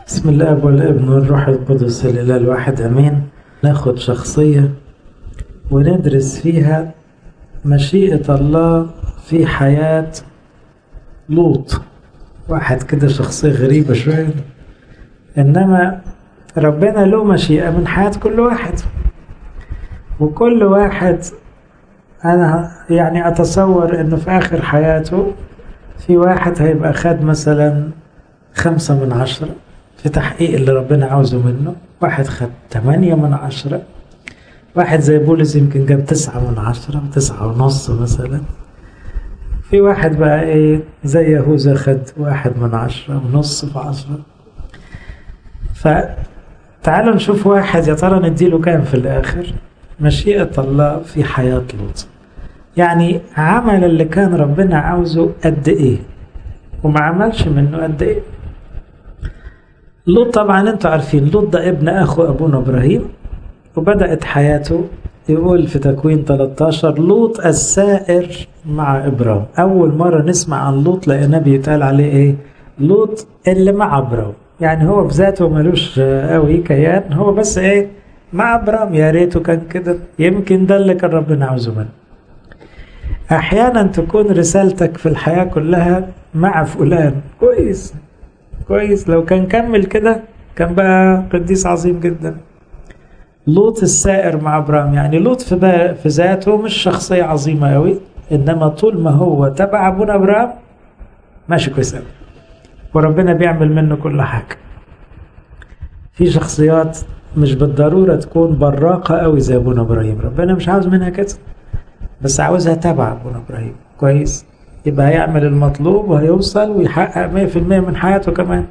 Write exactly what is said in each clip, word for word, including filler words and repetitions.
بسم الله والابن والروح القدس الإله الواحد أمين. ناخد شخصية وندرس فيها مشيئة الله في حياة لوط. واحد كده شخصية غريبة شوية، إنما ربنا له مشيئة من حياة كل واحد، وكل واحد أنا يعني أتصور إنه في آخر حياته في واحد هيبقى خد مثلا خمسة من عشرة في تحقيق اللي ربنا عاوزه منه، واحد خد تمانية من عشرة، واحد زي بولس يمكن جاب تسعة من عشرة وتسعة ونص مثلا، في واحد بقى ايه زي يهوذا خد واحد من عشرة ونص في عشرة. فتعالوا نشوف واحد يا ترى نديله كام في الآخر. مشيئة الله في حياة لوط، يعني عمل اللي كان ربنا عاوزه قد ايه وما عملش منه قد ايه. لوط طبعا انتوا عارفين لوط ده ابن اخو ابونا ابراهيم، وبدأت حياته يقول في تكوين ثلاثة عشر لوط السائر مع ابرام. اول مرة نسمع عن لوط لقينا بيتقال عليه ايه؟ لوط اللي مع ابرام، يعني هو بذاته ملوش قوي كيان، هو بس ايه مع ابرام. يا ريته كان كده، يمكن ده اللي كان ربنا عاوزه منه. احيانا تكون رسالتك في الحياة كلها مع فلان، كويس كويس، لو كان كمل كده كان بقى قديس عظيم جدا. لوط السائر مع ابرام، يعني لوط في في ذاته مش شخصية عظيمة قوي، انما طول ما هو تبع ابونا ابرام ماشي كويس قوي، وربنا بيعمل منه كل حاجة. في شخصيات مش بالضرورة تكون براقة قوي زي ابونا ابراهيم، ربنا مش عاوز منها كده، بس عاوزها تبع ابونا ابراهيم كويس، يبقى هيعمل المطلوب وهيوصل ويحقق مية في المية من حياته كمان.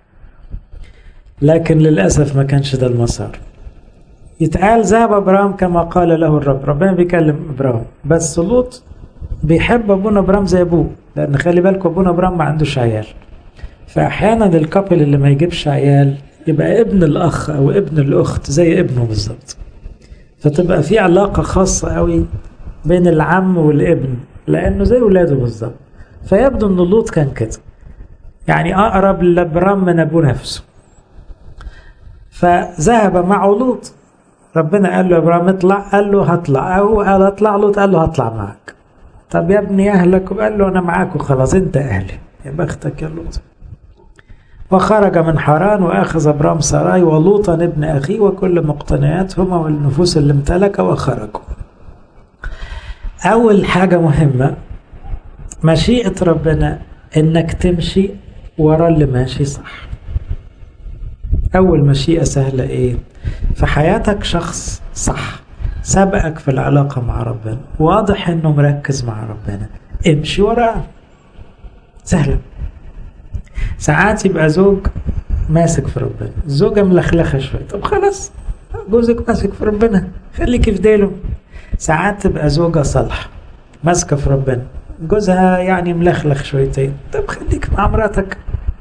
لكن للأسف ما كانش ده المسار. يتقال ذهب أبرام كما قال له الرب، ربنا بيكلم أبرام، بس لوط بيحب أبونا أبرام زي أبوه، لأن خلي بالكم أبونا أبرام ما عندوش عيال، فأحيانا الكابل اللي ما يجيبش عيال يبقى ابن الأخ أو ابن الأخت زي ابنه بالظبط، فتبقى في علاقة خاصة قوي بين العم والابن لأنه زي ولاده بالظبط. فيبدو أن لوط كان كده، يعني أقرب لأبرام من أبوه نفسه. فذهب مع لوط، ربنا قال له أبرام اطلع، قال له هطلع، أو قال اطلع، لوط قال له هطلع معك. طب يا ابني أهلك؟ قال له أنا معاك وخلاص، أنت أهلي، يا بختك يا لوط. وخرج من حران وأخذ أبرام سراي ولوطا ابن أخيه وكل مقتنياتهما والنفوس اللي امتلك وخرجوا. أول حاجة مهمة مشيئة ربنا إنك تمشي ورا اللي ماشي صح. أول مشيئة سهلة إيه؟ في حياتك شخص صح سبقك في العلاقة مع ربنا، واضح إنه مركز مع ربنا، امشي وراه، سهلة. ساعات يبقى زوج ماسك في ربنا، الزوجة ملخلخة شوية، طب خلاص جوزك ماسك في ربنا خليكي في ديله. ساعات تبقى زوجة صالحة ماسكة في ربنا، جوزها يعني ملخلخ شويتين، طب خليك مع مراتك.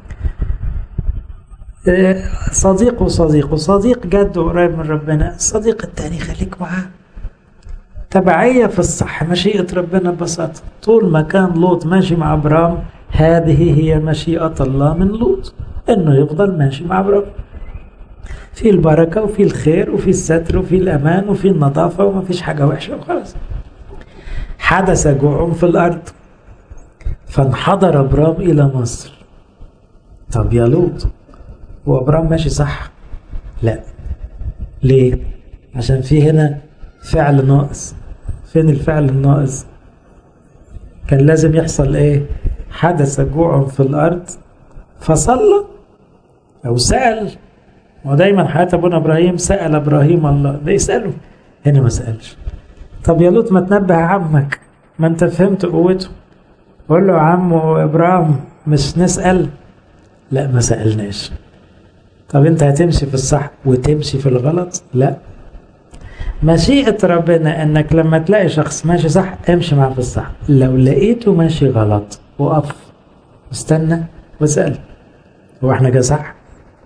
صديق وصديق وصديق جد وقريب من ربنا، الصديق التاني خليك معاه. تبعية في الصح، مشيئة ربنا ببساطة. طول ما كان لوط ماشي مع أبرام، هذه هي مشيئة الله من لوط، إنه يفضل ماشي مع أبرام في البركة وفي الخير وفي الستر وفي الأمان وفي النظافة، وما فيش حاجة وحشة وخلاص. حدث جوع في الأرض فانحدر أبرام إلى مصر. طب يا لوط، هو أبرام ماشي صح؟ لا. ليه؟ عشان في هنا فعل ناقص. فين الفعل الناقص؟ كان لازم يحصل ايه؟ حدث جوع في الأرض فصلى أو سأل. ودايما حياة أبونا إبراهيم سأل إبراهيم الله، ده يسأله، هنا ما سألش. طب يا لوط ما تنبه عمك، ما انت فهمت قوته، قول له عمو إبراهيم مش نسأل؟ لا ما سألناش. طب انت هتمشي في الصح وتمشي في الغلط؟ لا. مشيئة ربنا انك لما تلاقي شخص ماشي صح امشي معه في الصح، لو لقيته ماشي غلط وقف واستنى واسأل هو احنا جا صح؟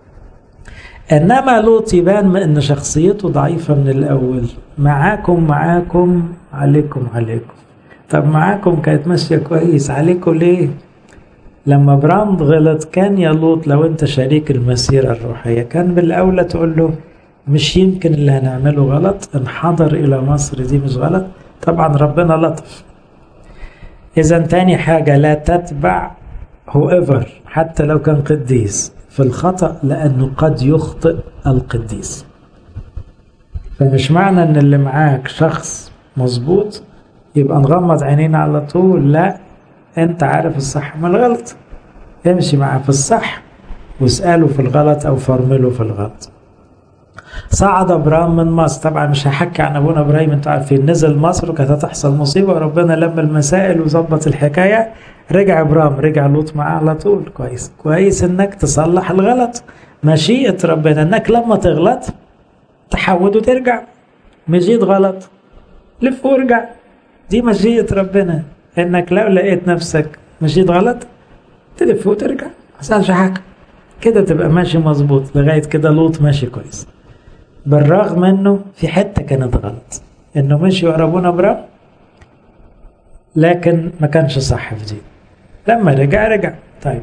انما لوط يبان ان شخصيته ضعيفة من الاول، معاكم معاكم عليكم عليكم. طب معاكم كانت ماشية كويس، عليكم ليه؟ لما ابرام غلط كان يا لوط لو انت شريك المسيرة الروحية كان بالأولى تقول له مش يمكن اللي هنعمله غلط، انحدر إلى مصر دي مش غلط. طبعا ربنا لطف. إذا تاني حاجة لا تتبع whoever حتى لو كان قديس في الخطأ، لأنه قد يخطئ القديس. فمش معنى ان اللي معاك شخص مظبوط يبقى نغمض عينينا على طول، لا، انت عارف الصح من الغلط، امشي معاه في الصح واسأله في الغلط او فرمله في الغلط. صعد ابرام من مصر، طبعا مش هحكي عن ابونا ابراهيم، انتوا عارفين نزل مصر وكانت هتحصل مصيبه وربنا لم المسائل وظبط الحكايه. رجع ابرام، رجع لوط معاه على طول. كويس كويس انك تصلح الغلط، مشيئه ربنا انك لما تغلط تحود وترجع. مشيت غلط لف وارجع، دي مشيئه ربنا، انك لو لقيت نفسك مشيت غلط تلف وترجع، محصلش حاجه كده، تبقى ماشي مظبوط. لغايه كده لوط ماشي كويس، بالرغم انه في حته كانت غلط، انه مشي ورا ابونا ابراهيم لكن ما كانش صح في دي. لما رجع رجع. طيب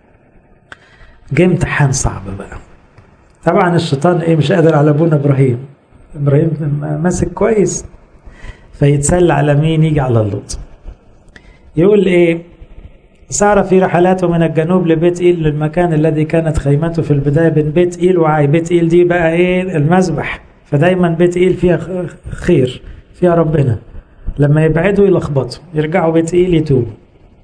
جه امتحان صعب بقى. طبعا الشيطان ايه مش قادر على ابونا ابراهيم، ابراهيم ماسك كويس، فيتسلى على مين؟ يجي على لوط. يقول ايه؟ سار في رحلاته من الجنوب لبيت إيل، للمكان الذي كانت خيمته في البداية بين بيت إيل وعاي. بيت إيل دي بقى ايه؟ المذبح. فدايما بيت إيل فيها خير، فيها ربنا. لما يبعدوا يلخبطوا، يرجعوا بيت إيل يتوبوا.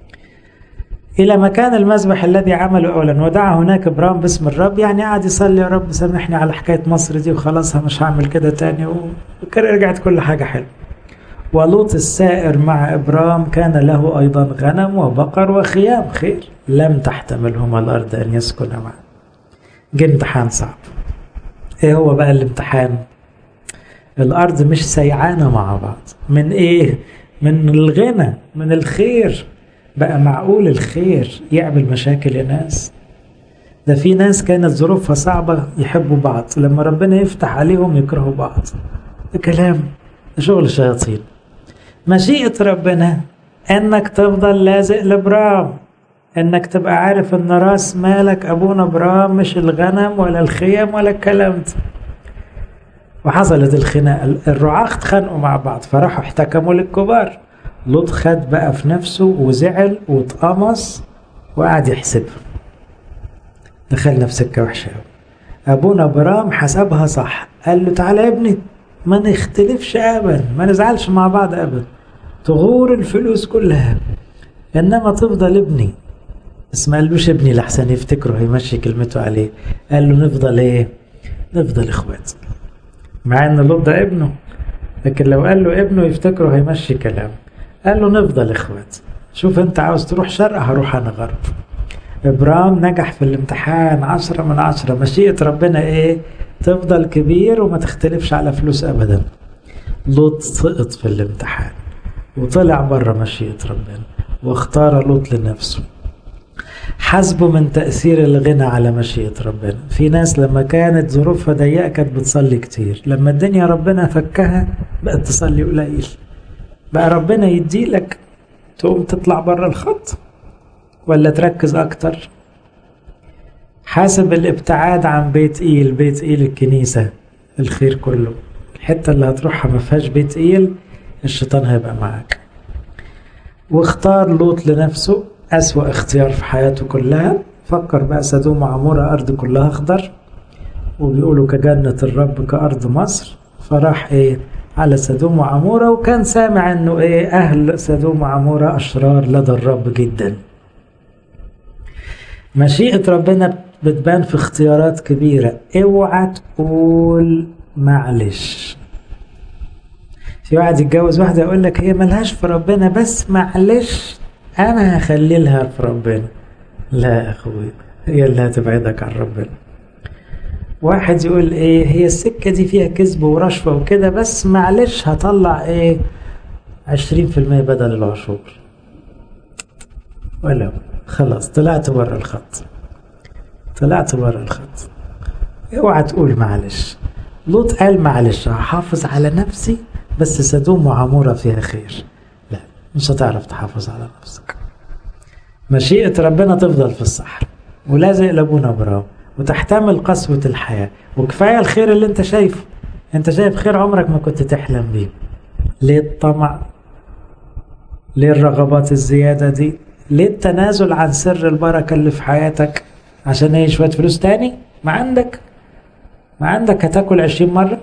إلى مكان المذبح الذي عمله أولا، ودعا هناك إبرام باسم الرب. يعني قاعد يصلي يا رب سامحني على حكاية مصر دي وخلاص مش هعمل كده تاني، وكده رجعت كل حاجة حلوة. ولوط السائر مع إبرام كان له أيضا غنم وبقر وخيام، خير لم تحتملهما الأرض أن يسكن معا. جه امتحان صعب. إيه هو بقى الامتحان؟ الأرض مش سيعانة مع بعض. من إيه؟ من الغنى، من الخير. بقى معقول الخير يعمل مشاكل يا ناس؟ ده في ناس كانت ظروفها صعبة يحبوا بعض، لما ربنا يفتح عليهم يكرهوا بعض. ده كلام، ده شغل الشياطين. مشيئة ربنا انك تفضل لازق لابرام، انك تبقى عارف ان راس مالك ابونا ابرام، مش الغنم ولا الخيام ولا الكلام ده. وحصلت الخناقة، الرعاة اتخانقوا مع بعض فراحوا احتكموا للكبار. لوط خد بقى في نفسه وزعل واتقمص وقعد يحسبها، دخلنا في سكة وحشة. ابونا ابرام حسبها صح، قال له تعالى يا ابني ما نختلفش ابدا، ما نزعلش مع بعض ابدا، تغور الفلوس كلها انما تفضل ابني. بس ما قالوش ابني لحسن يفتكروا هيمشي كلمته عليه، قال له نفضل ايه؟ نفضل اخوات. مع ان لوط ده ابنه، لكن لو قال له ابنه يفتكروا هيمشي كلام. قال له نفضل اخوات، شوف انت عاوز تروح شرق هروح انا غرب. ابرام نجح في الامتحان عشرة من عشرة. مشيئة ربنا ايه؟ تفضل كبير وما تختلفش على فلوس ابدا. لوط سقط في الامتحان وطلع بره مشيئة ربنا واختار لوط لنفسه. حسبه من تأثير الغنى على مشيئة ربنا. في ناس لما كانت ظروفها ضيقة كانت بتصلي كتير، لما الدنيا ربنا فكها بقت تصلي قليل. بقى ربنا يديلك تقوم تطلع بره الخط ولا تركز اكتر؟ حاسب الابتعاد عن بيت إيل. بيت إيل الكنيسة، الخير كله. الحتة اللي هتروحها ما فيهاش بيت إيل الشيطان هيبقى معاك. واختار لوط لنفسه أسوأ اختيار في حياته كلها. فكر بقى سدوم وعمورة أرض كلها أخضر، وبيقولوا كجنة الرب كأرض مصر. فراح إيه على سدوم وعمورة، وكان سامع إنه إيه أهل سدوم وعمورة أشرار لدى الرب جدا. مشيئة ربنا بتبان في اختيارات كبيرة. اوعى تقول معلش. في واحد يتجوز واحدة يقول لك هي ملهاش في ربنا بس معلش انا هخلي لها في ربنا. لا يا اخوي، هي اللي هتبعدك عن ربنا. واحد يقول ايه هي السكة دي فيها كذب ورشوة وكده بس معلش هطلع ايه عشرين في المية بدل العشور، ولو خلاص طلعت بره الخط، طلعت بره الخط. اوعى تقول معلش. لوط قال معلش هحافظ على نفسي بس سدوم وعمورة فيها خير. لا، مش هتعرف تحافظ على نفسك. مشيئة ربنا تفضل في الصحراء ولازق لابونا ابراهيم وتحتمل قسوة الحياة، وكفاية الخير اللي انت شايفه. انت شايف خير عمرك ما كنت تحلم بيه. ليه الطمع؟ ليه الرغبات الزيادة دي؟ ليه التنازل عن سر البركة اللي في حياتك عشان ايه؟ شوية فلوس تاني؟ ما عندك ما عندك هتاكل عشرين مرة.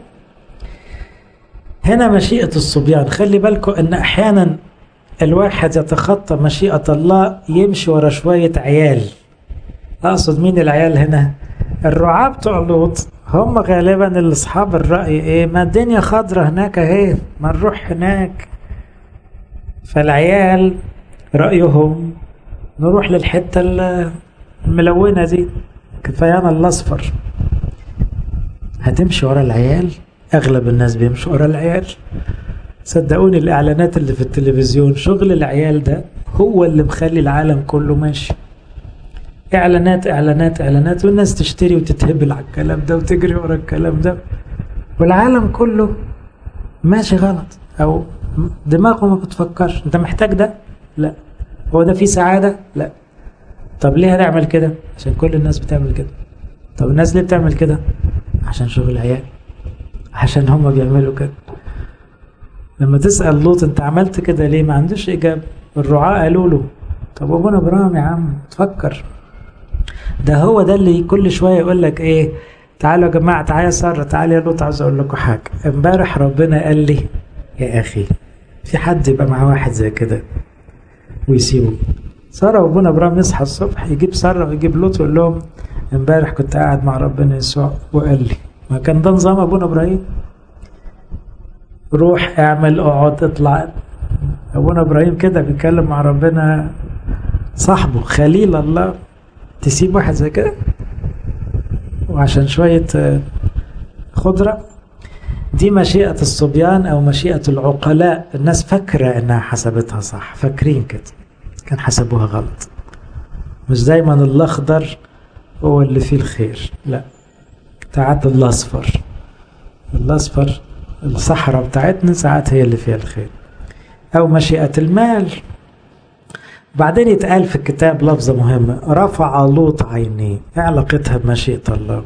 هنا مشيئة الصبيان. خلي بالكم ان احيانا الواحد يتخطى مشيئة الله يمشي ورا شوية عيال. اقصد مين العيال هنا؟ الرعاة بتوع لوط هم غالبا اللي اصحاب الرأي، ايه ما الدنيا خضرة هناك اهي، ما نروح هناك. فالعيال رأيهم نروح للحتة الملونة دي، كفايانا الاصفر. هتمشي ورا العيال؟ اغلب الناس بيمشوا ورا العيال. صدقوني الاعلانات اللي في التلفزيون، شغل العيال ده هو اللي مخلي العالم كله ماشي. اعلانات اعلانات اعلانات، والناس تشتري وتتهبل على الكلام ده وتجري ورا الكلام ده، والعالم كله ماشي غلط، او دماغه ما بتفكرش. انت محتاج ده؟ لا. هو ده فيه سعادة؟ لا. طب ليه هنعمل كده؟ عشان كل الناس بتعمل كده. طب الناس ليه بتعمل كده؟ عشان شغل العيال، عشان هم بيعملوا كده. لما تسأل لوط انت عملت كده ليه؟ ما عندوش اجابة. الرعاة قالوا له طب ابونا ابراهيم يا عم تفكر. ده هو ده اللي كل شوية يقول لك ايه، تعالوا يا جماعة، تعالى يا سارة، تعالى يا لوط، عاوز اقول لكم حاجة. امبارح ربنا قال لي يا اخي في حد يبقى مع واحد زي كده ويسيبه؟ سارة وابونا ابراهيم يصحى الصبح يجيب سارة ويجيب لوط ويقول لهم امبارح كنت قاعد مع ربنا يسوع وقال لي. ما كان ده نظام ابونا ابراهيم؟ روح اعمل اقعد اطلع. ابونا ابراهيم كده بيتكلم مع ربنا، صاحبه خليل الله، تسيب واحد زي كده وعشان شوية خضرة؟ دي مشيئة الصبيان او مشيئة العقلاء. الناس فاكرة انها حسبتها صح، فاكرين كده، كان حسبوها غلط. مش دايما الاخضر هو اللي فيه الخير، لا. ساعات الاصفر، الاصفر الصحراء بتاعتنا ساعات هي اللي فيها الخير. او مشيئة المال. بعدين يتقال في الكتاب لفظة مهمة، رفع لوط عينيه. ايه علاقتها بمشيئة الله؟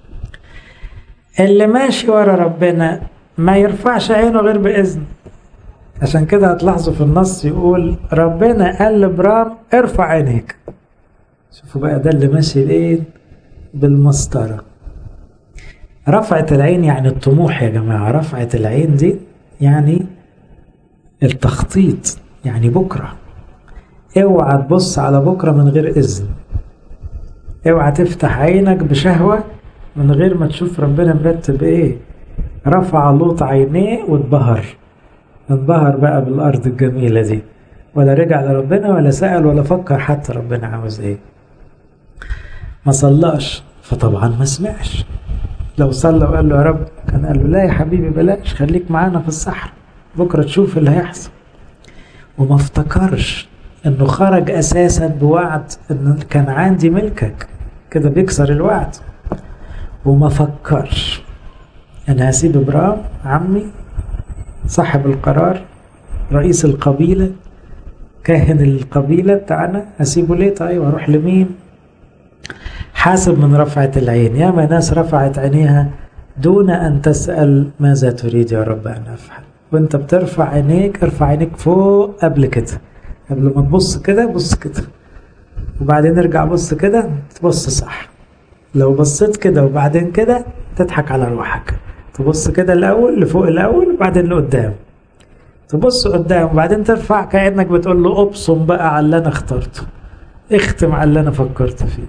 اللي ماشي ورا ربنا ما يرفعش عينه غير بإذن. عشان كده هتلاحظوا في النص يقول ربنا قال لابرام ارفع عينيك. شوفوا بقى، ده اللي ماشي بايه؟ بالمسطرة. رفعة العين يعني الطموح يا جماعة. رفعة العين دي يعني التخطيط، يعني بكرة. اوعى تبص على بكرة من غير إذن. اوعى تفتح عينك بشهوة من غير ما تشوف ربنا مرتب ايه. رفع لوط عينيه واتبهر، اتبهر بقى بالأرض الجميلة دي، ولا رجع لربنا ولا سأل ولا فكر حتى ربنا عاوز ايه. ما صلاش، فطبعا ما سمعش. لو صلى وقال له يا رب كان قال له لا يا حبيبي بلاش، خليك معانا في الصحراء بكرة تشوف اللي هيحصل. وما افتكرش انه خرج اساسا بوعد ان كان عندي ملكك، كده بيكسر الوعد. وما فكرش انا هسيب ابراهيم عمي صاحب القرار، رئيس القبيلة، كاهن القبيلة بتاعنا، هسيبه ليه؟ طيب اروح لمين؟ حاسب من رفعة العين. ياما ناس رفعت عينيها دون ان تسأل ماذا تريد يا رب ان افعل. وانت بترفع عينيك ارفع عينيك فوق قبل كده، قبل ما تبص كده بص كده، وبعدين ارجع بص كده تبص صح. لو بصيت كده وبعدين كده تضحك على روحك. تبص كده الاول لفوق الاول وبعدين لقدام، تبص قدام وبعدين ترفع كأنك بتقول له ابصم بقى على اللي انا اخترته، اختم على اللي انا فكرت فيه.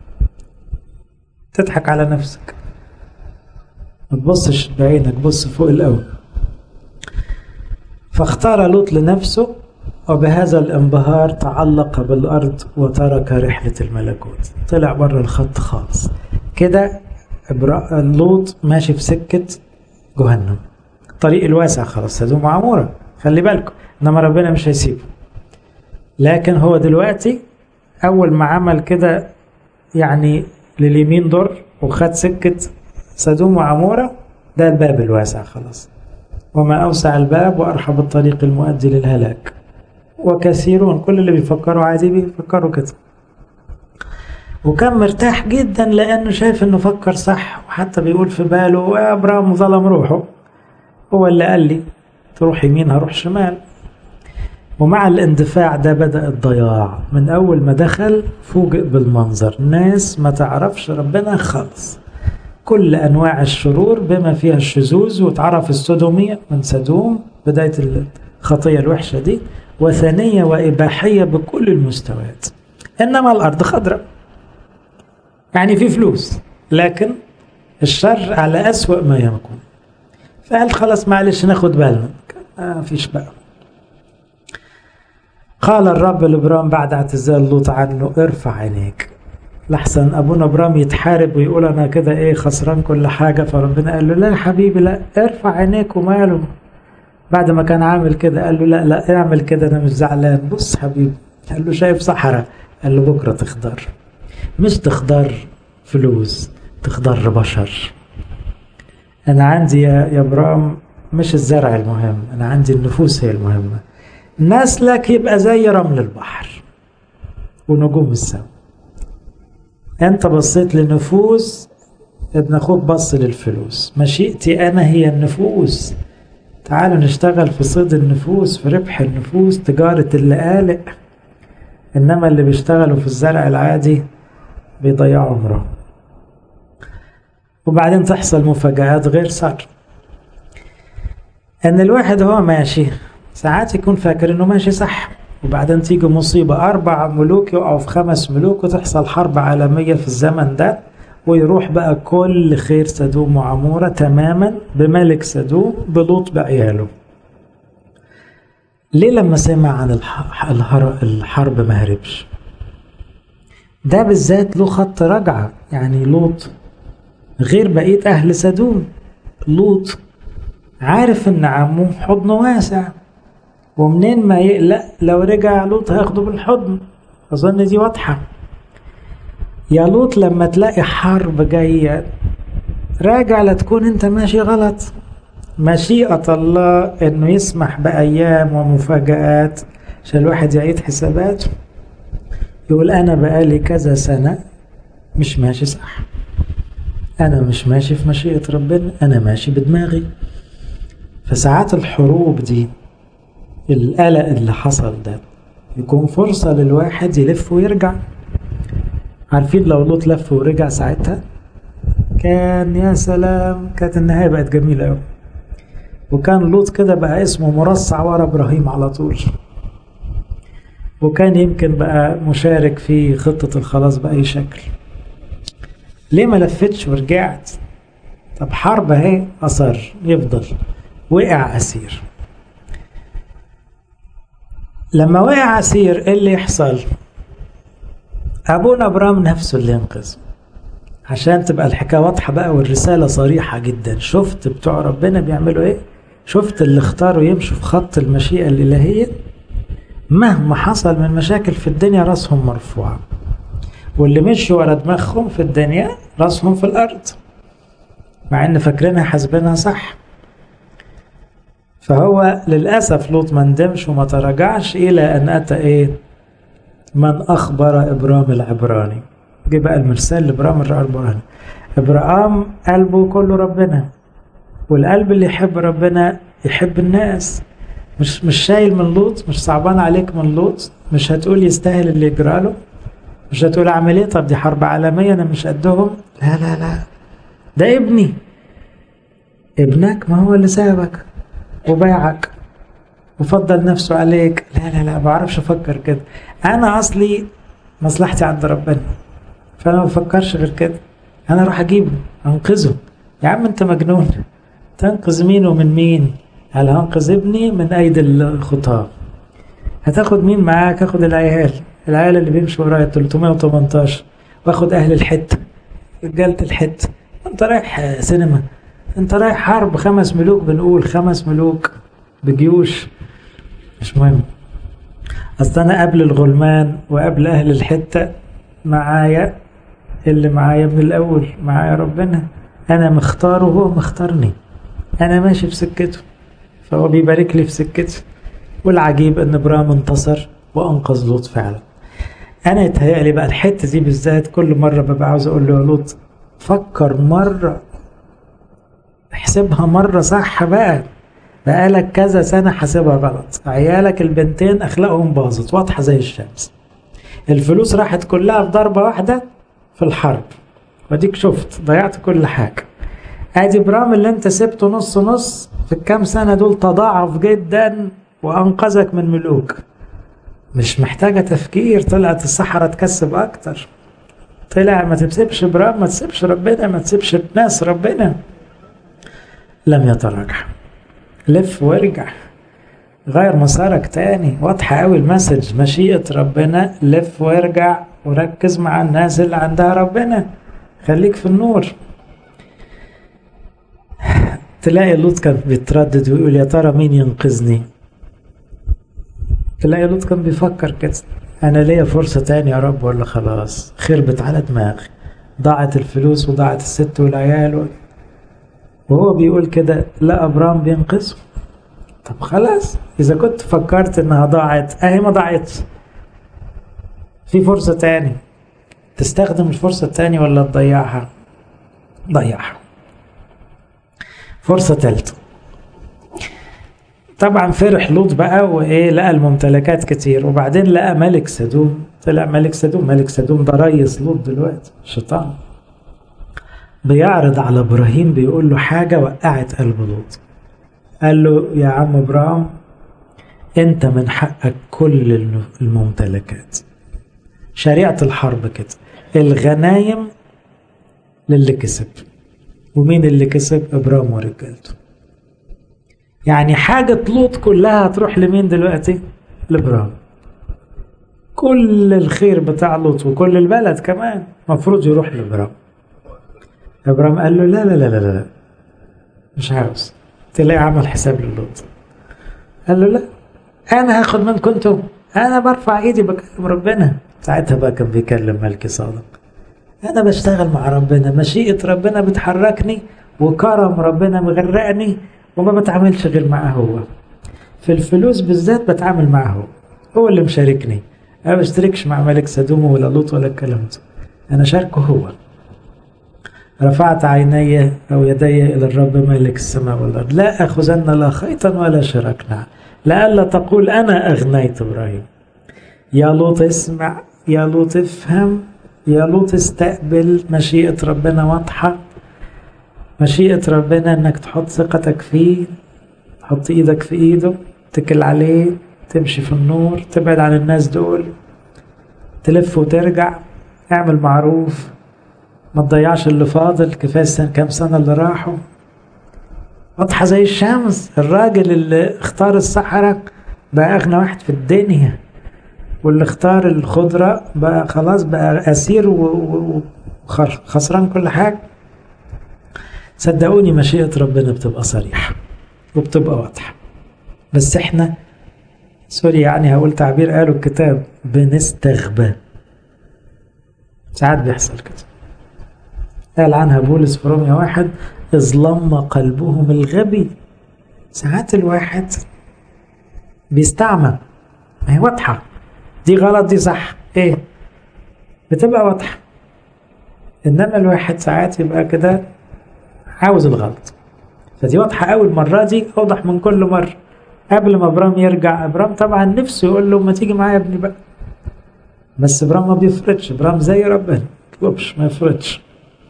تضحك على نفسك، ما تبصش بعينك، بص فوق الاول. فاختار لوط لنفسه، وبهذا الانبهار تعلق بالارض وترك رحلة الملكوت. طلع بره الخط خالص كده. لوط ماشي في سكة جهنم، الطريق الواسع خلاص، سدوم وعمورة، خلي بالكم. انما ربنا مش هيسيبه. لكن هو دلوقتي اول ما عمل كده يعني لليمين ضر وخد سكة سدوم وعمورة، ده الباب الواسع خلاص. وما اوسع الباب وارحب الطريق المؤدي للهلاك. وكثيرون، كل اللي بيفكروا عادي بيفكروا كده. وكان مرتاح جدا لأنه شايف أنه فكر صح، وحتى بيقول في باله يا أبرام ظلم روحه، هو اللي قال لي تروح يمين هروح شمال. ومع الاندفاع ده بدأ الضياع. من أول ما دخل فوجئ بالمنظر، ناس ما تعرفش ربنا خالص، كل أنواع الشرور بما فيها الشذوذ، وتعرف السودومية من سدوم بداية الخطية الوحشة دي، وثنية وإباحية بكل المستويات. إنما الأرض خضراء، يعني في فلوس، لكن الشر على أسوأ ما يكون. فقال خلاص معلش ناخد بالنا، ما فيش بقى. قال الرب لابرام بعد اعتزال لوط عنه ارفع عينيك لحسن ابونا ابرام يتحارب ويقول انا كده ايه خسران كل حاجة. فربنا قال له لا يا حبيبي لا، ارفع عينيك وماله. بعد ما كان عامل كده قال له لا لا اعمل كده انا مش زعلان. بص حبيبي، قال له شايف صحراء؟ قال له بكرة تخضر، مش تخضر فلوس، تخضر بشر. انا عندي يا يا ابرام مش الزرع المهم، انا عندي النفوس هي المهمة. نسلك يبقى زي رمل البحر ونجوم السماء. انت بصيت لنفوس، ابن اخوك بص للفلوس. مشيئتي انا هي النفوس، تعالوا نشتغل في صيد النفوس، في ربح النفوس، تجارة اللي قالق. انما اللي بيشتغلوا في الزرع العادي بيضيعوا عمره. وبعدين تحصل مفاجآت غير سار. ان الواحد هو ماشي ساعات يكون فاكر انه ماشي صح، وبعدين تيجي مصيبة، اربع ملوك يقعوا في خمس ملوك وتحصل حرب عالمية في الزمن ده، ويروح بقى كل خير سدوم وعمورة تماما بملك سدوم بلوط بعياله. ليه لما سمع عن الحرب ما هربش؟ ده بالذات له خط رجعة. يعني لوط غير بقية اهل سدوم، لوط عارف ان عمه حضنه واسع، ومنين ما يقلق لو رجع لوط هياخده بالحضن. اظن دي واضحة. يا لوط لما تلاقي حرب جاية راجع، لا تكون انت ماشي غلط. مشيئة الله انه يسمح بأيام ومفاجآت عشان الواحد يعيد حساباته، يقول انا بقالي كذا سنة مش ماشي صح، انا مش ماشي في مشيئة ربنا، انا ماشي بدماغي. فساعات الحروب دي، القلق اللي حصل ده، يكون فرصة للواحد يلف ويرجع. عارفين لو لوط لف ورجع ساعتها كان يا سلام، كانت النهاية بقت جميلة قوي. وكان لوط كده بقى اسمه مرصع ورا ابراهيم على طول، وكان يمكن بقى مشارك في خطة الخلاص بأي شكل. ليه ما لفتش ورجعت؟ طب حرب اهي، أصر يفضل، وقع أسير. لما وقع أسير ايه اللي يحصل؟ أبونا أبرام نفسه اللي ينقذ. عشان تبقى الحكاية واضحة بقى والرسالة صريحة جدا. شفت بتوع ربنا بيعملوا ايه؟ شفت اللي اختاروا يمشوا في خط المشيئة الإلهية؟ مهما حصل من مشاكل في الدنيا راسهم مرفوعة، واللي مشوا ورا دماغهم في الدنيا راسهم في الأرض، مع ان فاكرينها حسبينها صح. فهو للأسف لوط ما ندمش وما تراجعش إلى أن أتى إيه؟ من أخبر إبرام العبراني. جه بقى المرسال لإبرام العبراني. إبرام قلبه كله ربنا، والقلب اللي يحب ربنا يحب الناس. مش مش شايل من لوط، مش صعبان عليك من لوط، مش هتقول يستاهل اللي يجرى له، مش هتقول أعمل إيه طب دي حرب عالمية أنا مش قدهم. لا لا لا، ده ابني. ابنك ما هو اللي سابك وباعك وفضل نفسه عليك. لا لا لا، ما بعرفش افكر كده. انا اصلي مصلحتي عند ربنا، فانا ما بفكرش غير كده. انا اروح اجيبه انقذه. يا عم انت مجنون، تنقذ مين ومن مين؟ هل هنقذ ابني من ايدي الخطاب؟ هتاخد مين معاك؟ اخد العيال العيال اللي بيمشوا ورايا ثلاثمائة وثمانية عشر، واخد اهل الحته، رجاله الحته. انت رايح سينما؟ انت رايح حرب خمس ملوك، بنقول خمس ملوك بجيوش، مش مهم. اصل انا قبل الغلمان وقبل اهل الحتة معايا اللي معايا من الاول، معايا ربنا. انا مختاره وهو مختارني، انا ماشي في سكته، فهو بيبارك لي في سكته. والعجيب ان ابراهيم انتصر وانقذ لوط فعلا. انا يتهيألي بقى الحته دي بالذات كل مره ببقى عاوز اقول له يا لوط فكر مره، احسبها مره صح بقى، بقالك كذا سنه حاسبها غلط، عيالك البنتين اخلاقهم باظت واضحه زي الشمس، الفلوس راحت كلها في ضربه واحده في الحرب، وديك شفت ضيعت كل حاجه. ادي ابراهيم اللي انت سبته نص نص في الكام سنه دول تضاعف جدا وانقذك من ملوك. مش محتاجة تفكير، طلعت الصحراء تكسب اكتر. طلع ما تسيبش ابراهيم، ما تسيبش ربنا، ما تسيبش الناس ربنا. لم يتراجع، لف وارجع، غير مسارك تاني. واضحة قوي المسج، مشيئة ربنا، لف وارجع وركز مع الناس اللي عندها ربنا، خليك في النور. تلاقي لوط كان بيتردد ويقول يا ترى مين ينقذني. تلاقي لوط كان بيفكر كده، انا ليا فرصة تاني يا رب ولا خلاص خربت على دماغي، ضاعت الفلوس وضاعت الست والعيال. وهو بيقول كده لا ابرام بينقذه. طب خلاص اذا كنت فكرت انها ضاعت اهي ما ضاعتش، في فرصة تاني، تستخدم الفرصة التاني ولا تضيعها؟ ضيعها. فرصة تالتة، طبعا فرح لوط بقى وايه، لقى الممتلكات كتير، وبعدين لقى ملك سدوم. طلع ملك سدوم، ملك سدوم ده ريس لوط دلوقتي، الشيطان بيعرض على ابراهيم، بيقول له حاجه وقعت قلب لوط. قال له يا عم ابراهيم انت من حقك كل الممتلكات، شريعه الحرب كده، الغنايم للي كسب. ومين اللي كسب؟ ابراهيم ورجالته. يعني حاجة لوط كلها هتروح لمين دلوقتي؟ لابراهيم. كل الخير بتاع لوط وكل البلد كمان مفروض يروح لابراهيم. ابراهيم قال له لا لا لا لا لا مش عاوز. تلاقي عمل حساب للوط، قال له لا انا هاخد منكم انتم، انا برفع ايدي بكلم ربنا. ساعتها بقى كان بيكلم ملكي صادق، انا بشتغل مع ربنا، مشيئة ربنا بتحركني وكرم ربنا مغرقني، وما بتعاملش غير معه هو. في الفلوس بالذات بتعامل معه هو، هو اللي مشاركني. انا ما بشتركش مع ملك سدوم ولا لوط ولا الكلام ده، انا شاركه هو. رفعت عيني او يدي الى الرب مالك السماء والارض، لا اخذن لا خيطا ولا شركنا، لئلا تقول انا اغنيت ابراهيم. يا لوط اسمع، يا لوط افهم، يا لوط استقبل مشيئة ربنا واضحة. مشيئة ربنا انك تحط ثقتك فيه، تحط ايدك في ايده، تكل عليه، تمشي في النور، تبعد عن الناس دول، تلف وترجع، اعمل معروف، ما تضيعش اللي فاضل، كفاية سنة كام سنة اللي راحوا. واضحة زي الشمس. الراجل اللي اختار الصحراء بقى اغنى واحد في الدنيا، واللي اختار الخضرة بقى خلاص بقى اسير وخسران كل حاجة. صدقوني مشيئة ربنا بتبقى صريحة وبتبقى واضحة، بس احنا سوري يعني هقول تعبير قالوا الكتاب، بنستغبى. ساعات بيحصل كده. قال عنها بولس في رومية واحد إذ لم قلبهم الغبي. ساعات الواحد بيستعمى، ما هي واضحة، دي غلط دي صح، ايه بتبقى واضحة. انما الواحد ساعات يبقى كده عاوز الغلط، فدي واضحة قوي. المرة دي اوضح من كل مرة. قبل ما ابرام يرجع، ابرام طبعا نفسه يقول له ما تيجي معايا يا ابني بقى، بس ابرام ما بيفرضش، ابرام زي ربنا يطلبش ما يفرضش.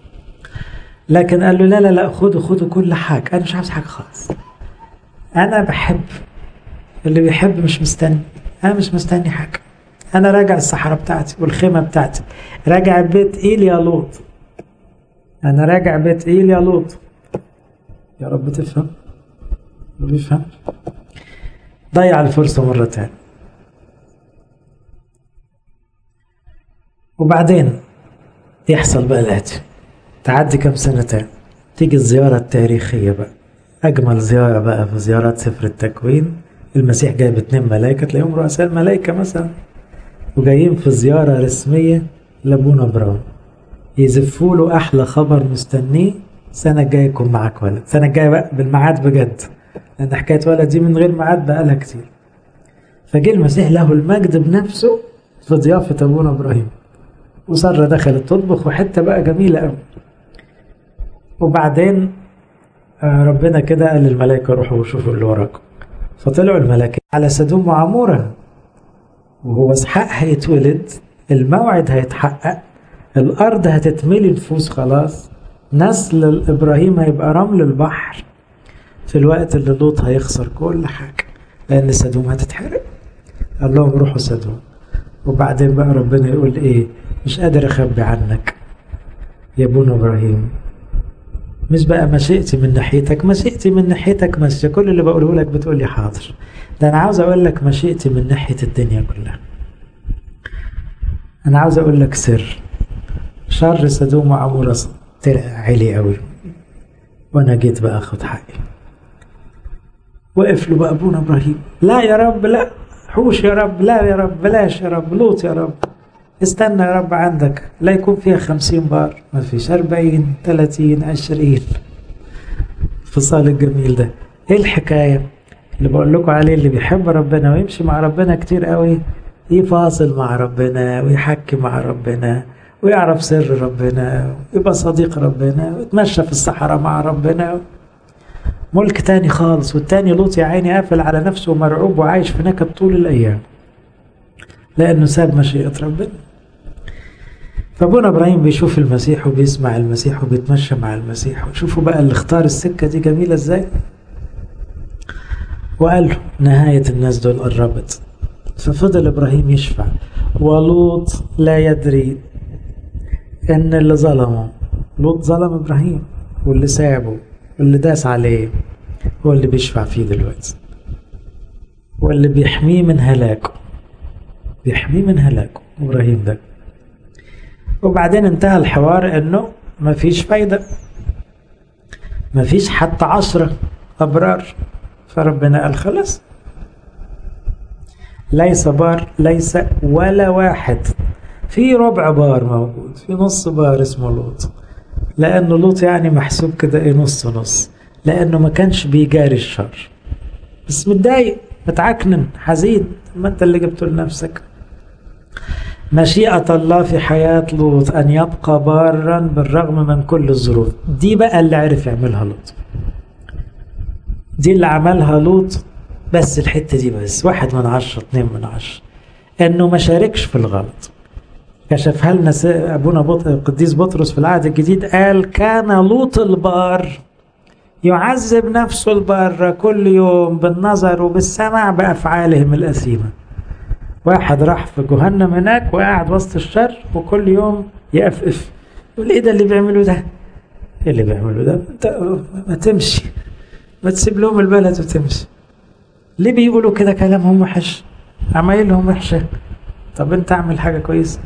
لكن قال له لا لا لا خدوا خدوا كل حاجة، انا مش عاوز حاجة خالص، انا بحب. اللي بيحب مش مستني، انا مش مستني حاجة، انا راجع الصحراء بتاعتي والخيمة بتاعتي، راجع بيت ايل يا لوط، انا راجع بيت ايل يا لوط. يا رب تفهم. ما بيفهم، ضيع الفرصة مرة تاني. وبعدين يحصل بقى الاتي، تعدي كم سنة تاني، تيجي الزيارة التاريخية بقى، أجمل زيارة بقى في زيارات سفر التكوين. المسيح جايب اتنين ملايكة، تلاقيهم رؤساء الملايكة مثلا، وجايين في زيارة رسمية لابونا ابراهيم، يزفوا له أحلى خبر مستنيه، السنة الجاية يكون معاك ولد. السنة الجاية بقى بالميعاد بجد، لأن حكاية ولد دي من غير ميعاد بقى لها كتير. فجه المسيح له المجد بنفسه في ضيافة أبونا إبراهيم، وسارة دخلت تطبخ، وحتة بقى جميلة قوي. وبعدين ربنا كده قال للملائكة روحوا وشوفوا اللي وراكم. فطلعوا الملائكة على سدوم وعمورة، وهو اسحاق هيتولد، الموعد هيتحقق، الأرض هتتملي نفوس خلاص، نسل إبراهيم هيبقى رمل البحر في الوقت اللي لوط هيخسر كل حاجة لأن سدوم هتتحرق. قال لهم روحوا سدوم. وبعدين بقى ربنا يقول إيه؟ مش قادر أخبي عنك يا ابونا إبراهيم، مش بقى مشيئتي من ناحيتك، مشيئتي من ناحيتك ماشية، كل اللي بقوله لك بتقولي حاضر، ده أنا عاوز أقول لك مشيئتي من ناحية الدنيا كلها. أنا عاوز أقول لك سر، شر سدوم وعمورة طلع عالي قوي، وأنا جيت بقى أخد حقي. وقف له بقى أبونا إبراهيم، لا يا رب لا، حوش يا رب، لا يا رب، بلاش يا رب، لوط يا رب، استنى يا رب عندك، لا يكون فيها خمسين بار، ما فيش أربعين تلاتين عشرين. الفصال الجميل ده ايه الحكاية اللي بقول لكم عليه؟ اللي بيحب ربنا ويمشي مع ربنا كتير قوي يفاصل مع ربنا ويحكي مع ربنا ويعرف سر ربنا ويبقى صديق ربنا ويتمشى في الصحراء مع ربنا. ملك تاني خالص. والتاني لوط يا عيني قافل على نفسه ومرعوب وعايش في نكد طول الأيام لأنه ساب مشيئة ربنا. فابونا إبراهيم بيشوف المسيح وبيسمع المسيح وبيتمشى مع المسيح. وشوفوا بقى اللي اختار السكة دي جميلة ازاي. وقال له نهاية الناس دول قربت. ففضل إبراهيم يشفع ولوط لا يدري ان اللي ظلمه لوط ظلم إبراهيم، واللي سابه واللي داس عليه هو اللي بيشفع فيه دلوقتي، واللي بيحميه من هلاكه، بيحميه من هلاكه إبراهيم ده. وبعدين انتهى الحوار انه مفيش فايدة، مفيش حتى عشرة أبرار. فربنا قال خلاص ليس بار، ليس ولا واحد، في ربع بار موجود، في نص بار اسمه لوط، لأنه لوط يعني محسوب كده ايه نص نص، لأنه ما كانش بيجاري الشر بس متضايق متعكنن حزين، ما انت اللي جبته لنفسك. مشيئة الله في حياة لوط أن يبقى بارا بالرغم من كل الظروف. دي بقى اللي عرف يعملها لوط، دي اللي عملها لوط، بس الحتة دي بس واحد من عشرة اتنين من عشرة، انه ما شاركش في الغلط. كشفها لنا ابونا بط... قديس بطرس في العهد الجديد، قال كان لوط البار يعذب نفسه البار كل يوم بالنظر وبالسمع بأفعالهم الأثيمة. واحد راح في جهنم هناك وقاعد وسط الشر وكل يوم يقفقف يقول ايه ده اللي بيعملوا ده، ايه اللي بيعملوا ده، انت ما تمشي، ما تسيب لهم البلد وتمشي. ليه بيقولوا كده كلامهم وحش، عمايلهم وحشة، طب انت اعمل حاجة كويسة.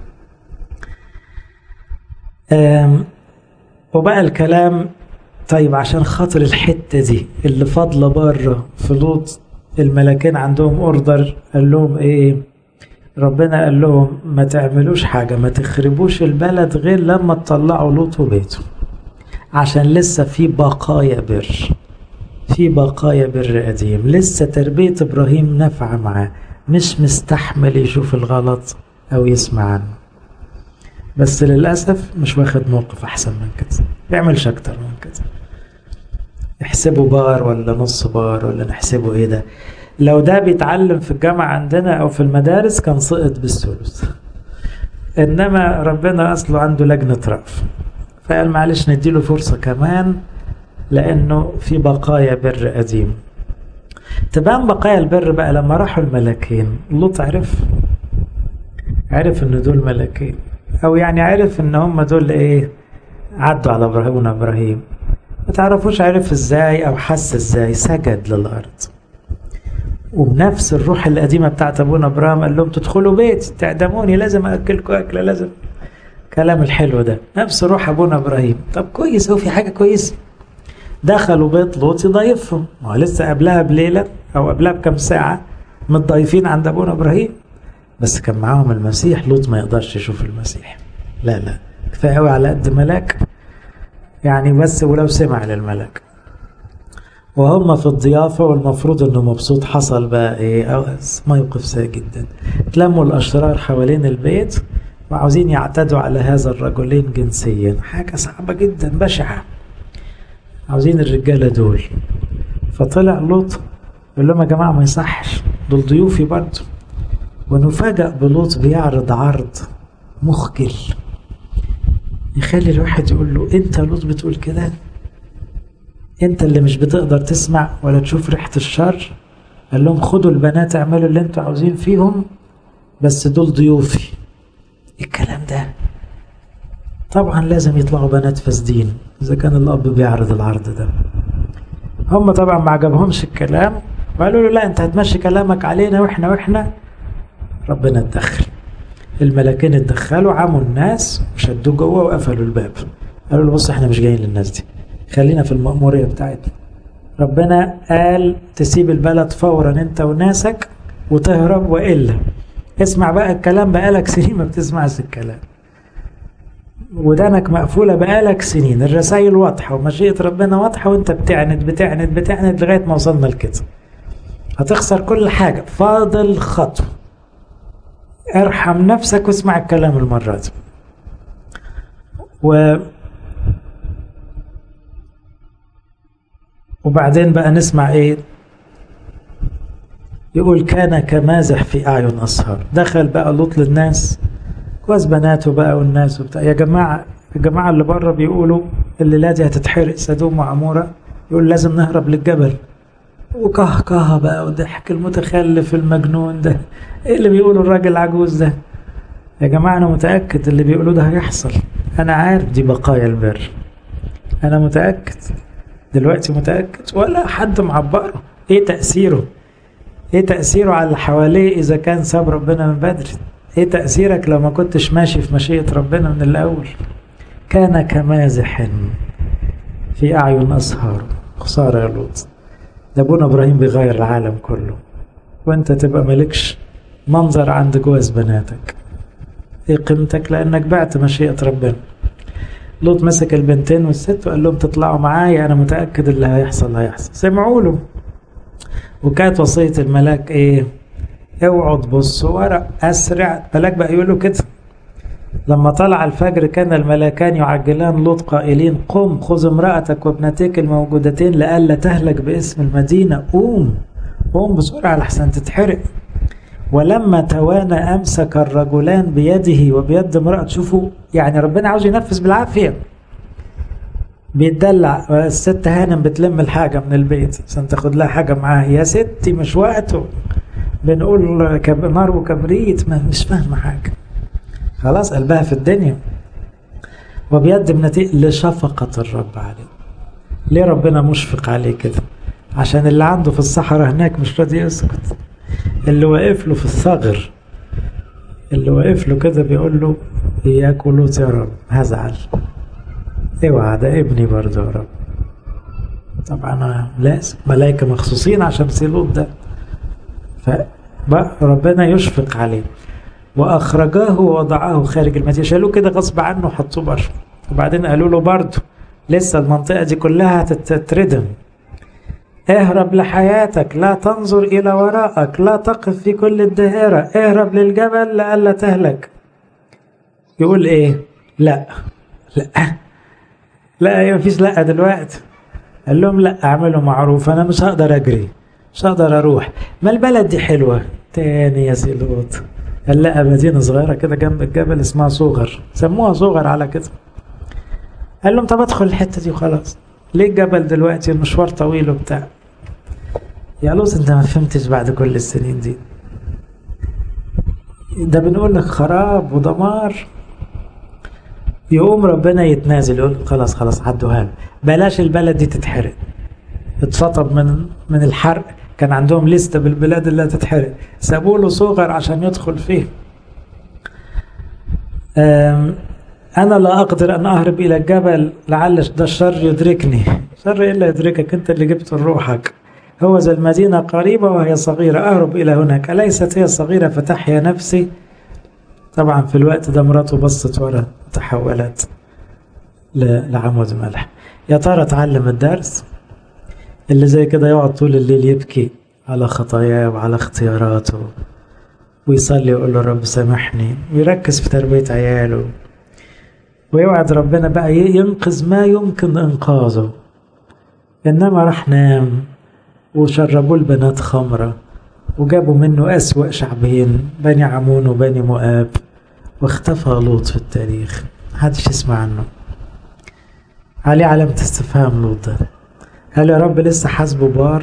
وبقى الكلام طيب عشان خاطر الحتة دي اللي فاضلة بره في لوط، الملكين عندهم اوردر، قال لهم ايه؟ ربنا قال لهم ما تعملوش حاجة، ما تخربوش البلد غير لما تطلعوا لوط وبيته، عشان لسه في بقايا بر، في بقايا بر قديم، لسه تربية إبراهيم نافعة معاه، مش مستحمل يشوف الغلط أو يسمع عنه. بس للأسف مش واخد موقف أحسن من كده، بيعملش أكتر من كده. نحسبه بار ولا نص بار ولا نحسبه إيه ده؟ لو ده بيتعلم في الجامعة عندنا أو في المدارس كان سقط بالثلث. إنما ربنا أصله عنده لجنة رأف، فقال معلش نديله فرصة كمان لأنه في بقايا بر قديم. تبان بقايا البر بقى لما راحوا الملكين، لوط عرف عرف ان دول ملكين، او يعني عرف ان هم دول ايه، عدوا على ابراهيم ابراهيم ما تعرفوش عرف ازاي او حس ازاي، سجد للارض. وبنفس الروح القديمة بتاعت ابونا ابراهيم قال لهم تدخلوا بيت تعدموني لازم اكلكم اكله، لازم كلام الحلو ده، نفس روح ابونا ابراهيم. طب كويس، هو في حاجة كويسة. دخلوا بيت لوط يضيفهم، ما هو لسه قبلها بليلة او قبلها بكم ساعة متضيفين عند ابونا ابراهيم، بس كان معاهم المسيح. لوط ما يقدرش يشوف المسيح، لا لا كفاية قوي على قد ملاك يعني، بس ولو سمع للملاك. وهم في الضيافة والمفروض انه مبسوط. حصل بقى ايه؟ موقف سيء جدا. تلموا الاشرار حوالين البيت وعاوزين يعتدوا على هذا الرجلين جنسيا. حاجة صعبة جدا بشعة. عاوزين الرجالة دول. فطلع لوط يقول لهم يا جماعة ما يصحش، دول ضيوفي برضه. ونفاجأ بلوط بيعرض عرض مخجل يخلي الواحد يقول له انت لوط بتقول كده؟ انت اللي مش بتقدر تسمع ولا تشوف ريحة الشر؟ قال لهم خدوا البنات اعملوا اللي انتوا عاوزين فيهم، بس دول ضيوفي. الكلام ده طبعا لازم يطلعوا بنات فاسدين اذا كان الاب بيعرض العرض ده. هم طبعا ما عجبهمش الكلام وقالوا له لا انت هتمشي كلامك علينا واحنا واحنا ربنا اتدخل. الملاكين اتدخلوا عموا الناس وشدوه جوه وقفلوا الباب. قالوا له بص احنا مش جايين للناس دي، خلينا في المأمورية بتاعتنا. ربنا قال تسيب البلد فورا انت وناسك وتهرب، وإلا اسمع بقى الكلام. بقالك سنين ما بتسمعش الكلام، ودانك مقفولة بقالك سنين. الرسائل واضحة ومشيئة ربنا واضحة، وانت بتعند بتعند بتعند لغاية ما وصلنا لكده. هتخسر كل حاجة، فاضل خطوة. ارحم نفسك واسمع الكلام المرة دي. و وبعدين بقى نسمع ايه؟ يقول كان كمازح في أعين أصهار. دخل بقى لوط للناس كواز بناته بقى والناس وبتاع. يا جماعة الجماعة اللي بره بيقولوا الليلة دي هتتحرق سدوم وعمورة، يقول لازم نهرب للجبل. وكهكه بقى وضحك المتخلف المجنون ده. ايه اللي بيقوله الراجل العجوز ده؟ يا جماعة انا متأكد اللي بيقولوا ده هيحصل. انا عارف دي بقايا البر، انا متأكد دلوقتي، متأكد. ولا حد معبره. ايه تأثيره؟ ايه تأثيره على اللي حواليه اذا كان ساب ربنا من بدري؟ ايه تأثيرك لو ما كنتش ماشي في مشيئة ربنا من الاول؟ كان كمازح في اعين اصهار. خسارة يا لوط، ده ابونا ابراهيم بيغير العالم كله، وانت تبقى مالكش منظر عند جواز بناتك. ايه قيمتك؟ لانك بعت مشيئة ربنا. لوط مسك البنتين والست وقال لهم تطلعوا معايا، انا متأكد اللي هيحصل هيحصل. سمعوا له. وكانت وصية الملاك ايه؟ اوعوا تبصوا ورا، اسرع. الملاك بقى يقولوا كده. لما طلع الفجر كان الملاكان يعجلان لوط قائلين قم خذ امرأتك وابنتيك الموجودتين لئلا تهلك باسم المدينة. قوم قوم بسرعة لحسن تتحرق. ولما توانى امسك الرجلان بيده وبيد امرأة. شوفوا يعني ربنا عاوز ينفذ بالعافية. بيتدلع. الست هانم بتلم الحاجة من البيت عشان تاخد لها حاجة معاها. يا ستي مش وقته، بنقول كب... نار وكبريت. ما مش فاهمة حاجة، خلاص قلبها في الدنيا. وبيد ابنتي لشفقة الرب عليه. ليه ربنا مشفق عليه كده؟ عشان اللي عنده في الصحراء هناك مش راضي يسكت. اللي واقف له في الثغر، اللي واقف له كده بيقول له إياك ولوط يا رب هزعل. اوعى ده ابني برضه يا رب. طبعا لازم ملائكة مخصوصين عشان سيلوط ده. فربنا يشفق عليه. وأخرجاه ووضعاه خارج المدينة. شالوه كده غصب عنه وحطوه بره. وبعدين قالوا له برضه لسه المنطقة دي كلها هتتردم. اهرب لحياتك، لا تنظر إلى وراءك، لا تقف في كل الدائرة، اهرب للجبل لألا تهلك. يقول ايه؟ لا لا لا يا مفيش لا دلوقتي. قال لهم لا اعملوا معروف، انا مش هقدر اجري، مش هقدر اروح. ما البلد دي حلوة تاني يا سيلوط. قال لا مدينة صغيرة كده جنب الجبل اسمها صغر، سموها صغر على كده. قال لهم طب ادخل الحتة دي وخلاص. ليه الجبل دلوقتي؟ المشوار طويل وبتاع. يا لوط انت ما فهمتش بعد كل السنين دي. ده بنقول لك خراب ودمار. يقوم ربنا يتنازل يقول خلاص خلاص عدوها له، بلاش البلد دي تتحرق. اتفطب من من الحرق. كان عندهم لستة بالبلاد اللي هتتحرق، سابوا له صغر عشان يدخل فيه. أنا لا أقدر أن أهرب إلى الجبل لعل ده الشر يدركني. شر إلا يدركك أنت اللي جبت روحك. هو ذا المدينة قريبة وهي صغيرة، أهرب إلى هناك، أليست هي صغيرة فتحيا نفسي. طبعا في الوقت ده مراته بصت ورا تحولت لعمود ملح. يا ترى تعلم الدرس؟ اللي زي كده يقعد طول الليل يبكي على خطاياه وعلى اختياراته، ويصلي ويقول له رب سامحني، ويركز في تربية عياله، ويوعد ربنا بقى ينقذ ما يمكن إنقاذه. إنما راح نام وشربوا البنات خمرة وجابوا منه أسوأ شعبين، بني عمون وبني مؤاب، واختفى لوط في التاريخ، محدش يسمع عنه. عليه علامة استفهام لوط ده. هل يا رب لسه حاسبه بار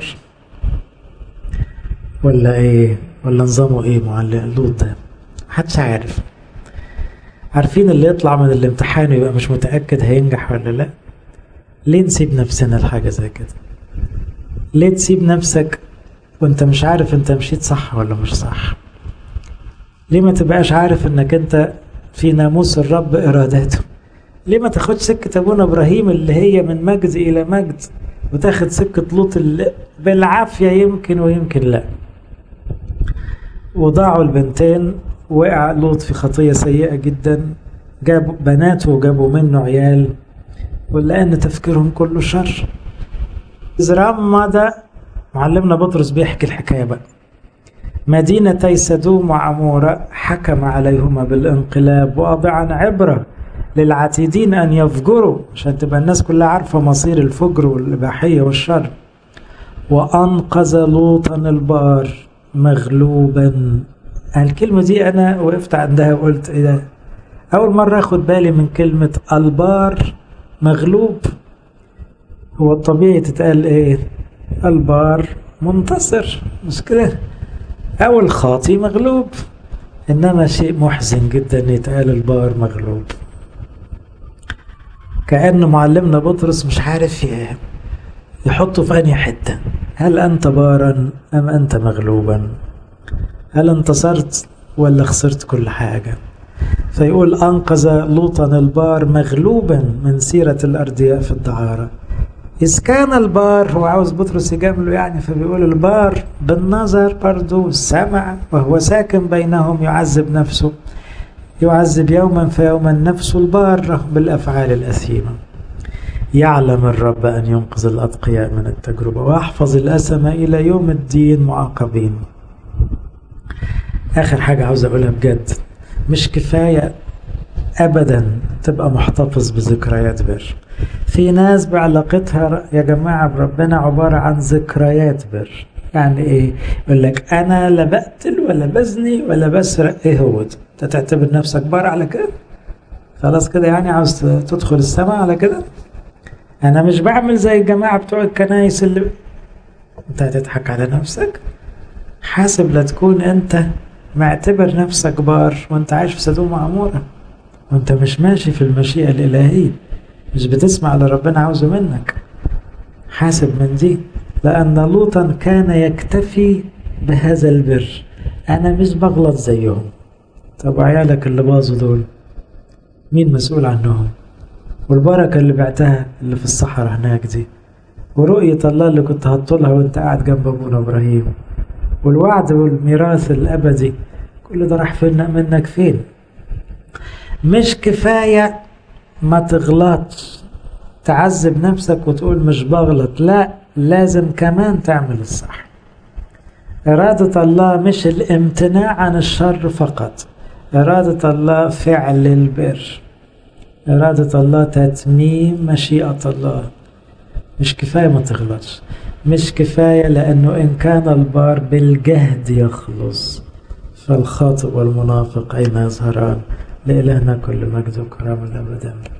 ولا ايه، ولا نظامه ايه معلم لوط ده؟ محدش عارف. عارفين اللي يطلع من الامتحان ويبقى مش متأكد هينجح ولا لا؟ ليه نسيب نفسنا لحاجة زي كده؟ ليه تسيب نفسك وانت مش عارف انت مشيت صح ولا مش صح؟ ليه ما تبقاش عارف انك انت في ناموس الرب اراداته؟ ليه ما تاخدش سكة ابونا ابراهيم اللي هي من مجد الى مجد، وتاخد سكة لوط اللي بالعافية يمكن ويمكن لا؟ وضاعوا البنتين، وقع لوط في خطية سيئة جدا، جابوا بناته وجابوا منه عيال، ولأن تفكيرهم كله شر. إزرام ده معلمنا بطرس بيحكي الحكاية بقى. مدينتي سدوم وعمورة حكم عليهما بالانقلاب واضعا عبرة للعتيدين أن يفجروا، عشان تبقى الناس كلها عارفة مصير الفجر والإباحية والشر. وأنقذ لوطا البار مغلوبا. الكلمة دي أنا وقفت عندها وقلت إيه ده؟ أول مرة أخد بالي من كلمة البار مغلوب. هو الطبيعي تتقال إيه؟ البار منتصر، مش كده؟ أو الخاطي مغلوب. إنما شيء محزن جدا يتقال البار مغلوب، كأن معلمنا بطرس مش عارف يحطه في أنهي حتة. هل أنت بارا أم أنت مغلوبا؟ هل انتصرت ولا خسرت كل حاجة؟ فيقول أنقذ لوطا البار مغلوبا من سيرة الأردياء في الدعارة. إذ كان البار، هو عاوز بطرس يجامله يعني، فبيقول البار بالنظر برضو سمع وهو ساكن بينهم يعذب نفسه، يعذب يوما فيوما نفسه البارة بالأفعال الأثيمة. يعلم الرب أن ينقذ الأتقياء من التجربة ويحفظ الأسمى إلى يوم الدين معاقبين. آخر حاجة عاوز أقولها بجد، مش كفاية أبدا تبقى محتفظ بذكريات بر. في ناس بعلاقتها يا جماعة بربنا عبارة عن ذكريات بر. يعني إيه؟ يقول لك أنا لا بقتل ولا بزني ولا بسرق. إيه هو ده؟ أنت تعتبر نفسك بار على كده؟ خلاص كده يعني عاوز تدخل السماء على كده؟ أنا مش بعمل زي الجماعة بتوع الكنايس اللي أنت هتضحك على نفسك. حاسب لا تكون أنت معتبر نفسك بار وأنت عايش في سدوم وعمورة، وأنت مش ماشي في المشيئة الإلهية، مش بتسمع اللي ربنا عاوزه منك. حاسب من دي، لأن لوطا كان يكتفي بهذا البر. أنا مش بغلط زيهم. طب عيالك اللي باظوا دول مين مسؤول عنهم؟ والبركة اللي بعتها اللي في الصحراء هناك دي، ورؤية الله اللي كنت هتطولها وانت قاعد جنب ابونا ابراهيم، والوعد والميراث الابدي، كل ده راح فين منك فين؟ مش كفاية ما تغلطش تعذب نفسك وتقول مش بغلط، لا، لازم كمان تعمل الصح. إرادة الله مش الامتناع عن الشر فقط، إرادة الله فعل البر، إرادة الله تتميم مشيئة الله. مش كفاية ما تغلطش، مش كفاية، لأنه إن كان البار بالجهد يخلص فالخاطئ والمنافق أين يظهران؟ لإلهنا كل مجد وكرامة الأبد.